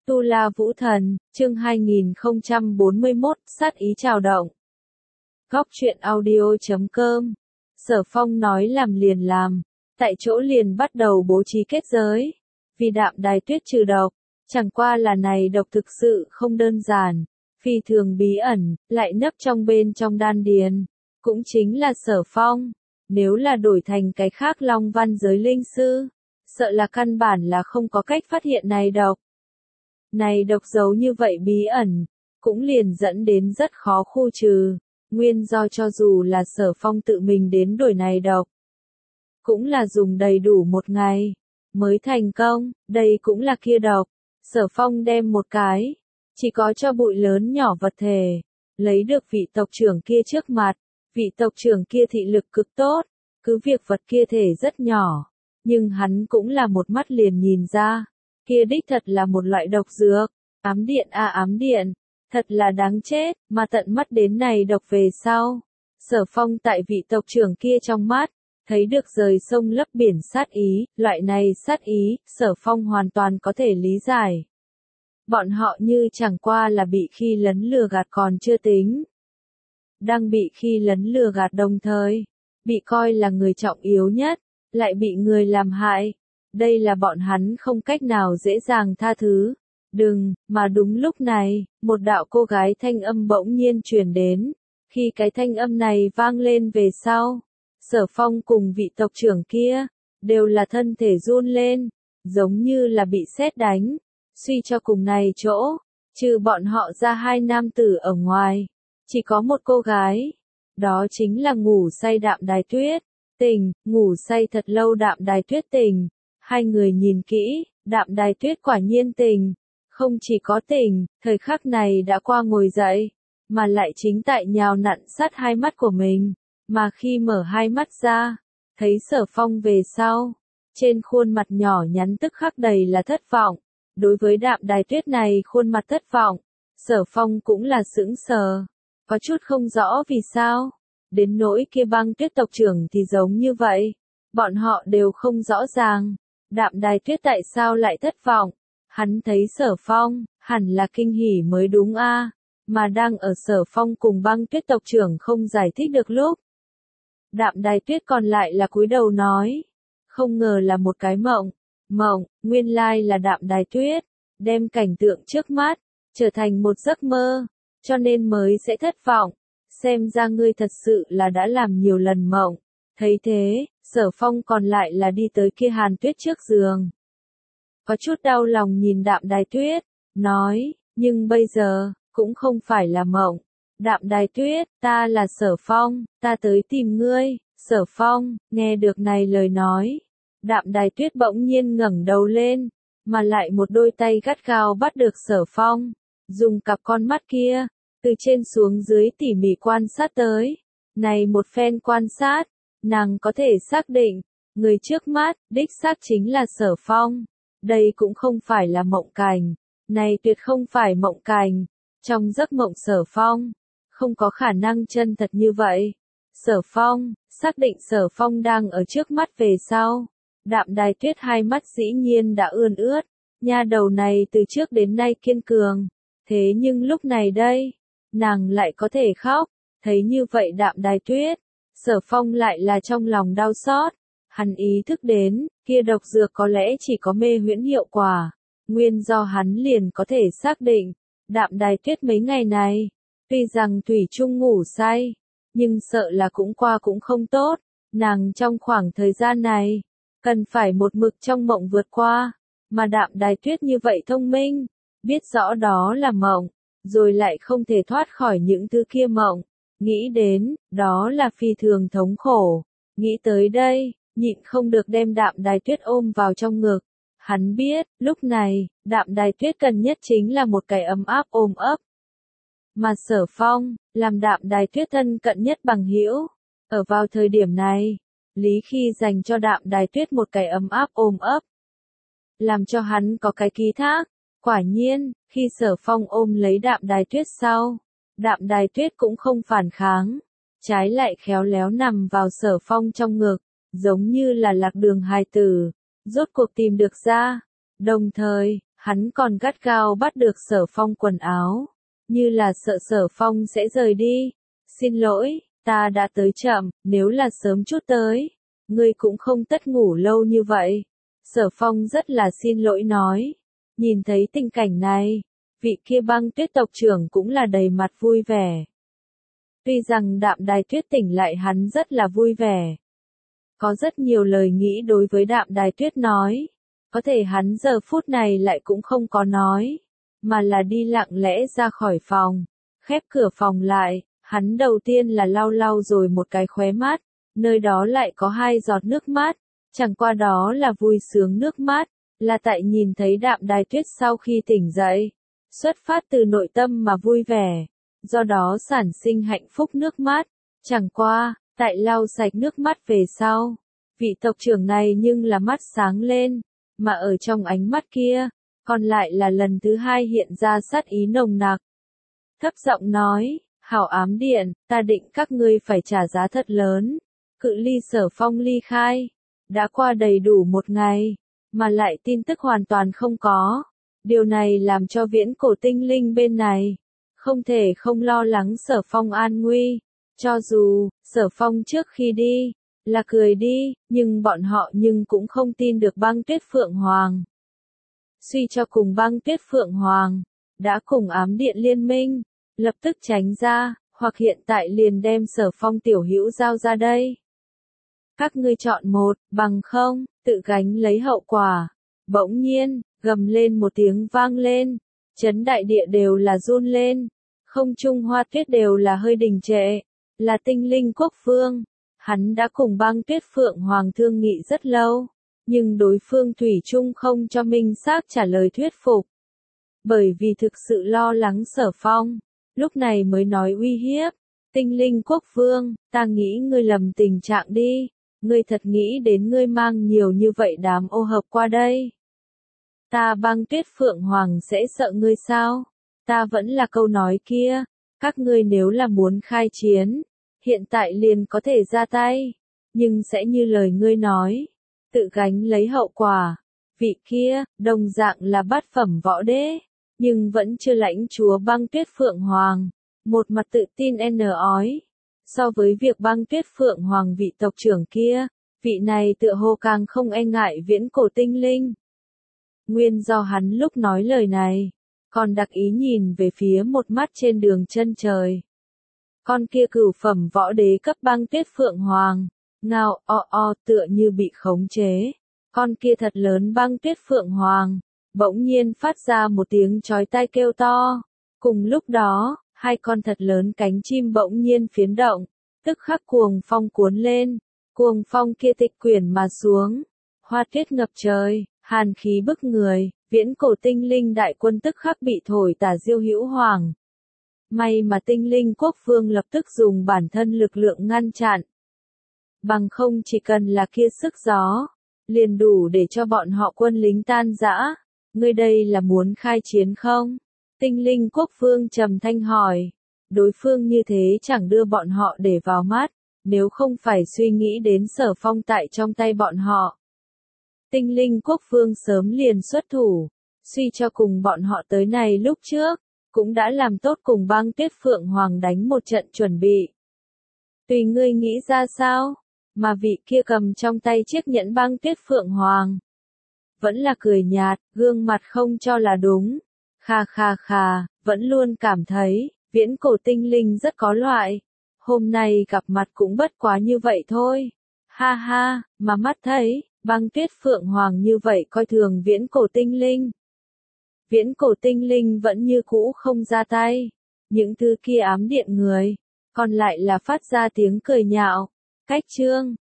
Tu La Vũ Thần, chương 2041, sát ý trào động. Góc truyện audio.com. Sở Phong nói làm liền làm, tại chỗ liền bắt đầu bố trí kết giới. Vì Đạm Đài Tuyết trừ độc, chẳng qua là này độc thực sự không đơn giản, phi thường bí ẩn, lại nấp trong bên trong đan điền, cũng chính là Sở Phong. Nếu là đổi thành cái khác Long Văn giới linh sư, sợ là căn bản là không có cách phát hiện này độc. Này độc giấu như vậy bí ẩn, cũng liền dẫn đến rất khó khu trừ, nguyên do cho dù là Sở Phong tự mình đến đổi này độc, cũng là dùng đầy đủ một ngày, mới thành công, đây cũng là kia độc. Sở Phong đem một cái, chỉ có cho bụi lớn nhỏ vật thể, lấy được vị tộc trưởng kia trước mặt, vị tộc trưởng kia thị lực cực tốt, cứ việc vật kia thể rất nhỏ, nhưng hắn cũng là một mắt liền nhìn ra. Kia đích thật là một loại độc dược, ám điện ám điện, thật là đáng chết, mà tận mắt đến này độc về sau. Sở Phong tại vị tộc trưởng kia trong mắt, thấy được rời sông lấp biển sát ý, loại này sát ý, Sở Phong hoàn toàn có thể lý giải. Bọn họ như chẳng qua là bị khi lấn lừa gạt còn chưa tính. Đang bị khi lấn lừa gạt đồng thời, bị coi là người trọng yếu nhất, lại bị người làm hại. Đây là bọn hắn không cách nào dễ dàng tha thứ. Đừng, mà đúng lúc này, một đạo cô gái thanh âm bỗng nhiên truyền đến. Khi cái thanh âm này vang lên về sau, Sở Phong cùng vị tộc trưởng kia, đều là thân thể run lên, giống như là bị sét đánh. Suy cho cùng này chỗ, trừ bọn họ ra hai nam tử ở ngoài, chỉ có một cô gái. Đó chính là ngủ say Đạm Đài Tuyết. Tỉnh, ngủ say thật lâu Đạm Đài Tuyết tỉnh. Hai người nhìn kỹ, Đạm Đài Tuyết quả nhiên tỉnh, không chỉ có tỉnh, thời khắc này đã qua ngồi dậy, mà lại chính tại nhào nặn sát hai mắt của mình, mà khi mở hai mắt ra, thấy Sở Phong về sau, trên khuôn mặt nhỏ nhắn tức khắc đầy là thất vọng. Đối với Đạm Đài Tuyết này khuôn mặt thất vọng, Sở Phong cũng là sững sờ, có chút không rõ vì sao, đến nỗi kia Băng Tuyết tộc trưởng thì giống như vậy, bọn họ đều không rõ ràng. Đạm Đài Tuyết tại sao lại thất vọng? Hắn thấy Sở Phong, hẳn là kinh hỉ mới đúng a, mà đang ở Sở Phong cùng Băng Tuyết tộc trưởng không giải thích được lúc. Đạm Đài Tuyết còn lại là cúi đầu nói, không ngờ là một cái mộng, nguyên lai là Đạm Đài Tuyết, đem cảnh tượng trước mắt, trở thành một giấc mơ, cho nên mới sẽ thất vọng, xem ra ngươi thật sự là đã làm nhiều lần mộng. Thấy thế, Sở Phong còn lại là đi tới kia Hàn Tuyết trước giường. Có chút đau lòng nhìn Đạm Đài Tuyết, nói, nhưng bây giờ, cũng không phải là mộng. Đạm Đài Tuyết, ta là Sở Phong, ta tới tìm ngươi. Sở Phong, nghe được này lời nói. Đạm Đài Tuyết bỗng nhiên ngẩng đầu lên, mà lại một đôi tay gắt gao bắt được Sở Phong, dùng cặp con mắt kia, từ trên xuống dưới tỉ mỉ quan sát tới. Này một phen quan sát, nàng có thể xác định, người trước mắt, đích xác chính là Sở Phong. Đây cũng không phải là mộng cảnh, này tuyệt không phải mộng cảnh. Trong giấc mộng Sở Phong, không có khả năng chân thật như vậy. Sở Phong, xác định Sở Phong đang ở trước mắt về sau. Đạm Đài Tuyết hai mắt dĩ nhiên đã ươn ướt, nha đầu này từ trước đến nay kiên cường. Thế nhưng lúc này đây, nàng lại có thể khóc, thấy như vậy Đạm Đài Tuyết. Sở Phong lại là trong lòng đau xót, hắn ý thức đến, kia độc dược có lẽ chỉ có mê huyễn hiệu quả, nguyên do hắn liền có thể xác định, Đạm Đài Tuyết mấy ngày này, tuy rằng thủy chung ngủ say, nhưng sợ là cũng qua cũng không tốt, nàng trong khoảng thời gian này, cần phải một mực trong mộng vượt qua, mà Đạm Đài Tuyết như vậy thông minh, biết rõ đó là mộng, rồi lại không thể thoát khỏi những thứ kia mộng. Nghĩ đến, đó là phi thường thống khổ. Nghĩ tới đây, nhịn không được đem Đạm Đài Tuyết ôm vào trong ngực. Hắn biết, lúc này, Đạm Đài Tuyết cần nhất chính là một cái ấm áp ôm ấp. Mà Sở Phong, làm Đạm Đài Tuyết thân cận nhất bằng hữu. Ở vào thời điểm này, Lý Khi dành cho Đạm Đài Tuyết một cái ấm áp ôm ấp. Làm cho hắn có cái ký thác. Quả nhiên, khi Sở Phong ôm lấy Đạm Đài Tuyết sau, Đạm Đài Tuyết cũng không phản kháng, trái lại khéo léo nằm vào Sở Phong trong ngực, giống như là lạc đường hài tử, rốt cuộc tìm được ra. Đồng thời, Hắn còn gắt gao bắt được Sở Phong quần áo, như là sợ Sở Phong sẽ rời đi. Xin lỗi, ta đã tới chậm, nếu là sớm chút tới, ngươi cũng không tất ngủ lâu như vậy. Sở Phong rất là xin lỗi nói. Nhìn thấy tình cảnh này, vị kia Băng Tuyết tộc trưởng cũng là đầy mặt vui vẻ. Tuy rằng Đạm Đài Tuyết tỉnh lại hắn rất là vui vẻ. Có rất nhiều lời nghĩ đối với Đạm Đài Tuyết nói. Có thể hắn giờ phút này lại cũng không có nói, mà là đi lặng lẽ ra khỏi phòng, khép cửa phòng lại, hắn đầu tiên là lau lau rồi một cái khóe mắt, nơi đó lại có 2 giọt nước mắt, chẳng qua đó là vui sướng nước mắt, là tại nhìn thấy Đạm Đài Tuyết sau khi tỉnh dậy, xuất phát từ nội tâm mà vui vẻ, do đó sản sinh hạnh phúc nước mắt, chẳng qua, tại lau sạch nước mắt về sau, vị tộc trưởng này nhưng là mắt sáng lên. Mà ở trong ánh mắt kia, còn lại là lần thứ 2 hiện ra sát ý nồng nặc. Thấp giọng nói, Hảo Ám Điện, ta định các ngươi phải trả giá thật lớn. Cự ly Sở Phong ly khai, đã qua đầy đủ 1 ngày, mà lại tin tức hoàn toàn không có. Điều này làm cho Viễn Cổ Tinh Linh bên này, không thể không lo lắng Sở Phong an nguy. Cho dù, Sở Phong trước khi đi, là cười đi, nhưng bọn họ cũng không tin được Băng Tuyết Phượng Hoàng. Suy cho cùng Băng Tuyết Phượng Hoàng, đã cùng Ám Điện liên minh, lập tức tránh ra, hoặc hiện tại liền đem Sở Phong tiểu hữu giao ra đây. Các ngươi chọn một, bằng không, tự gánh lấy hậu quả. Bỗng nhiên, gầm lên một tiếng vang lên, chấn đại địa đều là run lên, không trung hoa tuyết đều là hơi đình trệ, là Tinh Linh Quốc Vương. Hắn đã cùng Băng Tuyết Phượng Hoàng thương nghị rất lâu, nhưng đối phương thủy chung không cho minh xác trả lời thuyết phục. Bởi vì thực sự lo lắng Sở Phong, lúc này mới nói uy hiếp, Tinh Linh Quốc Vương, ta nghĩ ngươi lầm tình trạng đi, ngươi thật nghĩ đến ngươi mang nhiều như vậy đám ô hợp qua đây. Ta Băng Tuyết Phượng Hoàng sẽ sợ ngươi sao? Ta vẫn là câu nói kia, các ngươi nếu là muốn khai chiến, hiện tại liền có thể ra tay, nhưng sẽ như lời ngươi nói, tự gánh lấy hậu quả. Vị kia, đồng dạng là bát phẩm võ đế, nhưng vẫn chưa lãnh chúa Băng Tuyết Phượng Hoàng, một mặt tự tin ói. So với việc Băng Tuyết Phượng Hoàng vị tộc trưởng kia, vị này tựa hồ càng không e ngại Viễn Cổ Tinh Linh. Nguyên do hắn lúc nói lời này, còn đặc ý nhìn về phía một mắt trên đường chân trời. Con kia cửu phẩm võ đế cấp Băng Tuyết Phượng Hoàng, ngao tựa như bị khống chế. Con kia thật lớn Băng Tuyết Phượng Hoàng, bỗng nhiên phát ra một tiếng chói tai kêu to. Cùng lúc đó, 2 con thật lớn cánh chim bỗng nhiên phiến động, tức khắc cuồng phong cuốn lên. Cuồng phong kia tịch quyển mà xuống, hoa tuyết ngập trời, hàn khí bức người, Viễn Cổ Tinh Linh đại quân tức khắc bị thổi tả diêu hữu hoàng. May mà Tinh Linh Quốc Vương lập tức dùng bản thân lực lượng ngăn chặn. Bằng không chỉ cần là kia sức gió, liền đủ để cho bọn họ quân lính tan rã. Ngươi đây là muốn khai chiến không? Tinh Linh Quốc Vương trầm thanh hỏi. Đối phương như thế chẳng đưa bọn họ để vào mắt, nếu không phải suy nghĩ đến Sở Phong tại trong tay bọn họ. Tinh Linh Quốc Vương sớm liền xuất thủ, suy cho cùng bọn họ tới này lúc trước, cũng đã làm tốt cùng Băng Tuyết Phượng Hoàng đánh một trận chuẩn bị. Tùy ngươi nghĩ ra sao, mà vị kia cầm trong tay chiếc nhẫn Băng Tuyết Phượng Hoàng. Vẫn là cười nhạt, gương mặt không cho là đúng. Khà, vẫn luôn cảm thấy, Viễn Cổ Tinh Linh rất có loại. Hôm nay gặp mặt cũng bất quá như vậy thôi. Ha, mà mắt thấy, Băng Tuyết Phượng Hoàng như vậy coi thường Viễn Cổ Tinh Linh. Viễn Cổ Tinh Linh vẫn như cũ không ra tay. Những thứ kia ám điện người, còn lại là phát ra tiếng cười nhạo. Cách chương